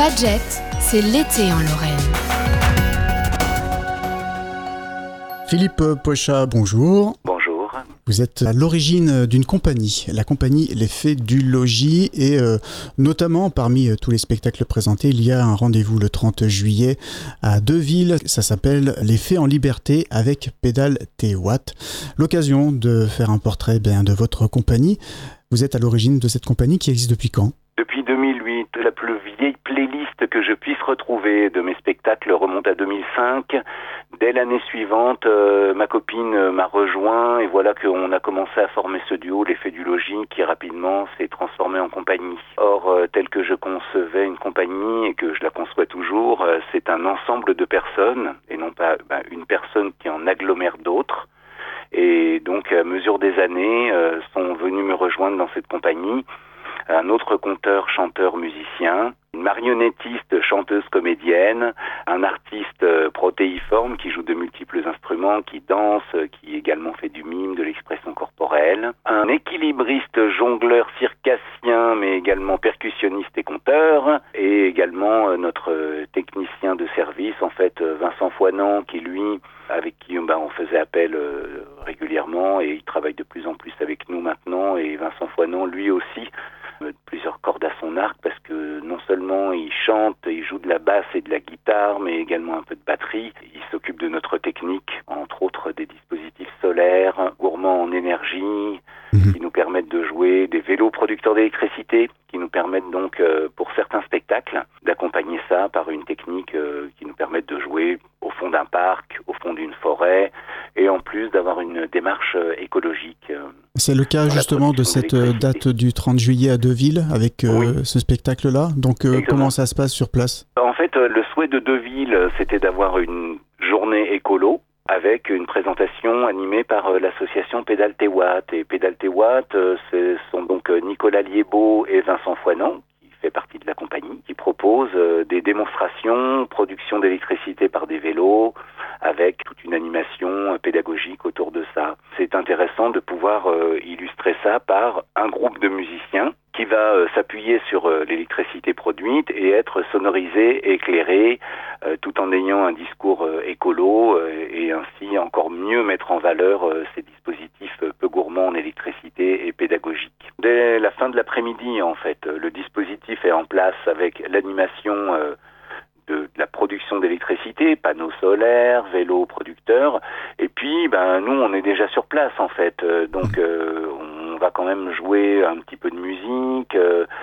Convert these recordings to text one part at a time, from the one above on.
Fadjet, c'est l'été en Lorraine. Philippe Pochat, bonjour. Bonjour. Vous êtes à l'origine d'une compagnie, la compagnie Les Fées du Logis, et notamment parmi tous les spectacles présentés, il y a un rendez-vous le 30 juillet à Deauville. Ça s'appelle Les Fées en liberté avec Pédale Théouat. L'occasion de faire un portrait de votre compagnie. Vous êtes à l'origine de cette compagnie qui existe depuis quand ? Depuis 2008, la plus vieille playlist que je puisse retrouver de mes spectacles remonte à 2005. Dès l'année suivante, ma copine m'a rejoint et voilà qu'on a commencé à former ce duo, Les Fées du Logis, qui rapidement s'est transformé en compagnie. Or, tel que je concevais une compagnie et que je la conçois toujours, c'est un ensemble de personnes et non pas une personne qui en agglomère d'autres. Et donc, à mesure des années, sont venus me rejoindre dans cette compagnie un autre conteur, chanteur, musicien, une marionnettiste, chanteuse, comédienne, un artiste protéiforme qui joue de multiples instruments, qui danse, qui également fait du mime, de l'expression corporelle, un équilibriste, jongleur, circassien, mais également percussionniste et conteur, et également notre technicien de service, en fait, Vincent Foinant, qui lui, avec qui on faisait appel régulièrement, et il travaille de plus en plus avec nous maintenant, et Vincent Foinant, lui aussi, plusieurs cordes à son arc parce que non seulement il chante, il joue de la basse et de la guitare, mais également un peu de batterie. Il s'occupe de notre technique, entre autres des dispositifs solaires, gourmands en énergie, qui nous permettent de jouer, des vélos producteurs d'électricité, qui nous permettent donc, pour certains spectacles, d'accompagner ça par une technique qui nous permet de jouer au fond d'un parc, au fond d'une forêt, et en plus d'avoir une démarche écologique. C'est le cas justement de cette date du 30 juillet à Deauville avec ce spectacle-là. Donc comment ça se passe sur place ? En fait, le souhait de Deauville, c'était d'avoir une journée écolo avec une présentation animée par l'association Pédale Théouat. Et Pédale Théouat, ce sont donc Nicolas Liébaud et Vincent Foinant, qui fait partie de la compagnie, qui proposent des démonstrations, production d'électricité par des vélos, avec toute une animation pédagogique autour de ça. C'est intéressant de pouvoir illustrer ça par un groupe de musiciens qui va s'appuyer sur l'électricité produite et être sonorisé et éclairé tout en ayant un discours écolo et ainsi encore mieux mettre en valeur ces dispositifs peu gourmands en électricité et pédagogiques. Dès la fin de l'après-midi, en fait, le dispositif est en place avec l'animation de la production d'électricité, panneaux solaires, vélos producteurs, et puis nous on est déjà sur place en fait, donc on va quand même jouer un petit peu de musique,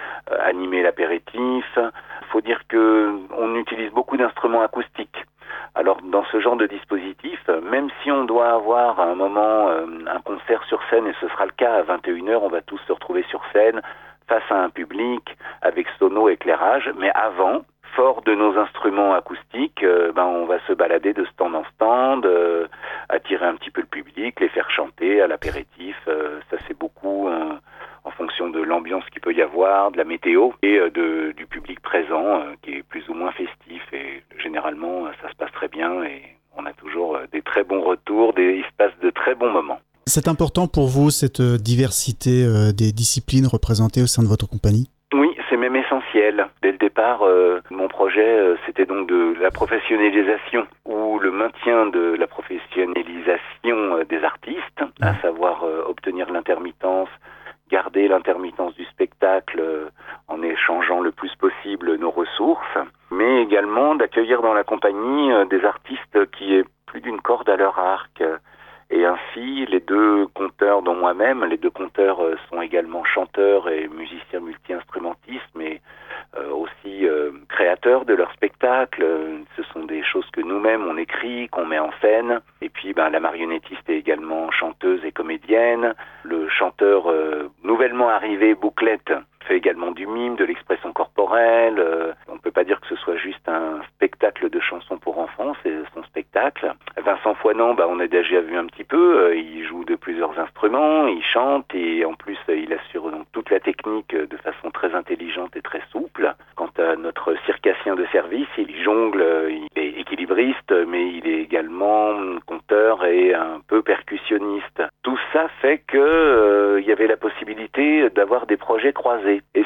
animer l'apéritif. Faut dire que on utilise beaucoup d'instruments acoustiques. Alors dans ce genre de dispositif, même si on doit avoir à un moment un concert sur scène, et ce sera le cas à 21h, on va tous se retrouver sur scène face à un public avec sono, éclairage, mais avant, fort de nos instruments acoustiques, on va se balader de stand en stand, attirer un petit peu le public, les faire chanter à l'apéritif. Ça c'est beaucoup en fonction de l'ambiance qu'il peut y avoir, de la météo et du public présent qui est plus ou moins festif. Et généralement, ça se passe très bien et on a toujours des très bons retours, il se passe de très bons moments. C'est important pour vous, cette diversité des disciplines représentées au sein de votre compagnie ? Oui, c'est même essentiel. Dès le départ, mon projet, c'était donc de la professionnalisation ou le maintien de la professionnalisation des artistes, à savoir obtenir l'intermittence, garder l'intermittence du spectacle en échangeant le plus possible nos ressources, mais également d'accueillir dans la compagnie des artistes qui aient plus d'une corde à leur arc. Et ainsi, les deux conteurs, dont moi-même, les deux conteurs sont également chanteurs et musiciens multi-instrumentistes, mais aussi créateurs de leur spectacle. Ce sont des choses que nous-mêmes on écrit, qu'on met en scène. Et puis la marionnettiste est également chanteuse et comédienne. Le chanteur nouvellement arrivé, Bouclette, fait également du mime, de l'expression corporelle. On ne peut pas dire que ce soit juste un spectacle de chansons pour enfants, c'est son spectacle. Vincent Foinant, on a déjà vu un petit peu, il joue de plusieurs instruments, il chante et en plus il assure donc toute la technique de façon très intelligente et très souple. Quant à notre circassien de service, il jongle, il est équilibriste, mais il est également conteur et un peu percussionniste. Tout ça fait que il y avait la possibilité d'avoir des projets croisés. Et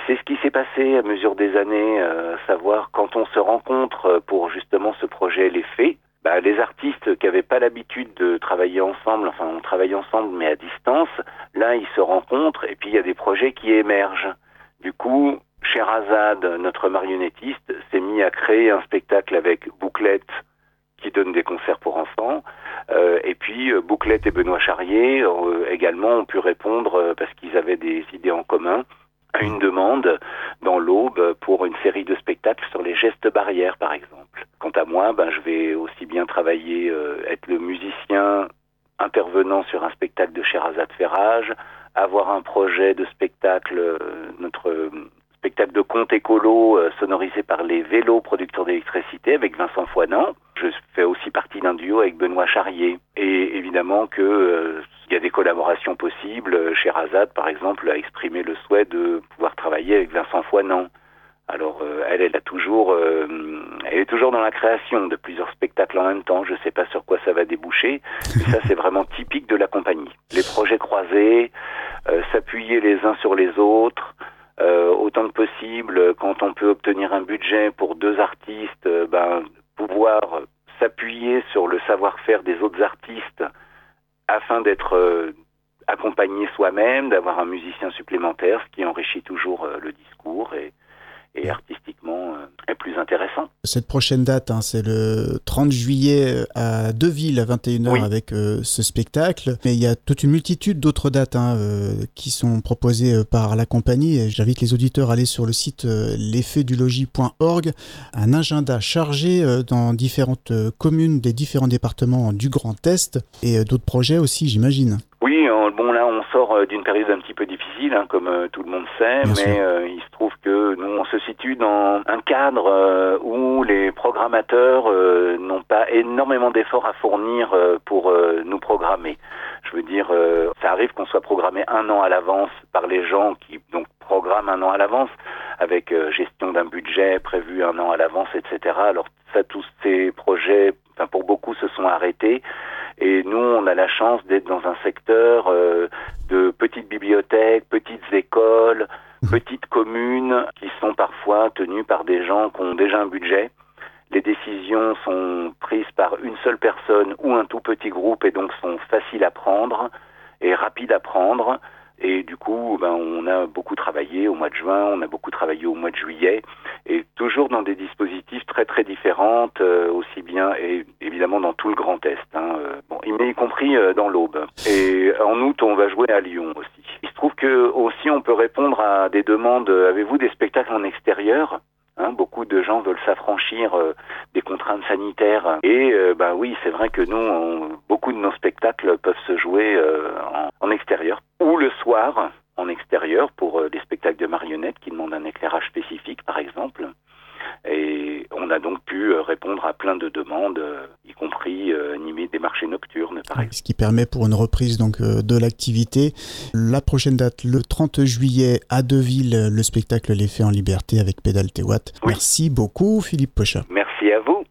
c'est ce qui s'est passé à mesure des années, savoir quand on se rencontre pour justement ce projet Les Fées, les artistes qui n'avaient pas l'habitude de travailler ensemble, enfin on travaille ensemble mais à distance, là ils se rencontrent et puis il y a des projets qui émergent. Du coup, Sherazade, notre marionnettiste, s'est mis à créer un spectacle avec Bouclette qui donne des concerts pour enfants. Et puis Bouclette et Benoît Charrier également ont pu répondre, parce qu'ils avaient des idées en commun, à une demande dans l'Aube pour une série de spectacles sur les gestes barrières, par exemple. Quant à moi, je vais aussi bien travailler, être le musicien intervenant sur un spectacle de Sherazade Ferrage, avoir un projet de spectacle, notre spectacle de conte écolo sonorisé par les vélos producteurs d'électricité avec Vincent Foinant. Je fais aussi partie d'un duo avec Benoît Charrier. Et évidemment que il y a des collaborations possibles. Sherazade, par exemple, a exprimé le souhait de pouvoir travailler avec Vincent Foinant. Alors elle est toujours dans la création de plusieurs spectacles en même temps. Je ne sais pas sur quoi ça va déboucher, mais ça c'est vraiment typique de la compagnie. Les projets croisés, s'appuyer les uns sur les autres, autant que possible, quand on peut obtenir un budget pour 2 artistes, pouvoir s'appuyer sur le savoir-faire des autres artistes afin d'être accompagné soi-même, d'avoir un musicien supplémentaire, ce qui enrichit toujours le discours et artistiquement est plus intéressant. Cette prochaine date, c'est le 30 juillet à Deville à 21h oui. Avec ce spectacle. Mais il y a toute une multitude d'autres dates qui sont proposées par la compagnie. Et j'invite les auditeurs à aller sur le site lesfaitsdulogis.org. Un agenda chargé dans différentes communes des différents départements du Grand Est et d'autres projets aussi, j'imagine. Oui, là on sort d'une période un petit peu difficile, comme tout le monde sait, mais il se trouve que nous on se situe dans un cadre où les programmateurs n'ont pas énormément d'efforts à fournir pour nous programmer. Je veux dire, ça arrive qu'on soit programmé 1 an à l'avance par les gens qui donc programment 1 an à l'avance, avec gestion d'un budget prévu 1 an à l'avance, etc. Alors ça, tous ces projets, pour beaucoup, se sont arrêtés. Et nous, on a la chance d'être dans un secteur de petites bibliothèques, petites écoles, petites communes qui sont parfois tenues par des gens qui ont déjà un budget. Les décisions sont prises par une seule personne ou un tout petit groupe et donc sont faciles à prendre et rapides à prendre. Et du coup, on a beaucoup travaillé au mois de juin, on a beaucoup travaillé au mois de juillet, et toujours dans des dispositifs très très différents, aussi bien et évidemment dans tout le Grand Est, mais y compris dans l'Aube. Et en août, on va jouer à Lyon aussi. Il se trouve que aussi on peut répondre à des demandes. Avez-vous des spectacles en extérieur ? Beaucoup de gens veulent s'affranchir des contraintes sanitaires. Et oui, c'est vrai que nous, beaucoup de nos spectacles peuvent se jouer en extérieur. Ou le soir, en extérieur, pour des spectacles de marionnettes qui demandent un éclairage spécifique, par exemple. Et on a donc pu répondre à plein de demandes, y compris animer des marchés nocturnes, par exemple. Ce qui permet pour une reprise de l'activité. La prochaine date, le 30 juillet à Deville, le spectacle Les Fées en liberté avec Pédale Théouat. Oui. Merci beaucoup, Philippe Pochat. Merci à vous.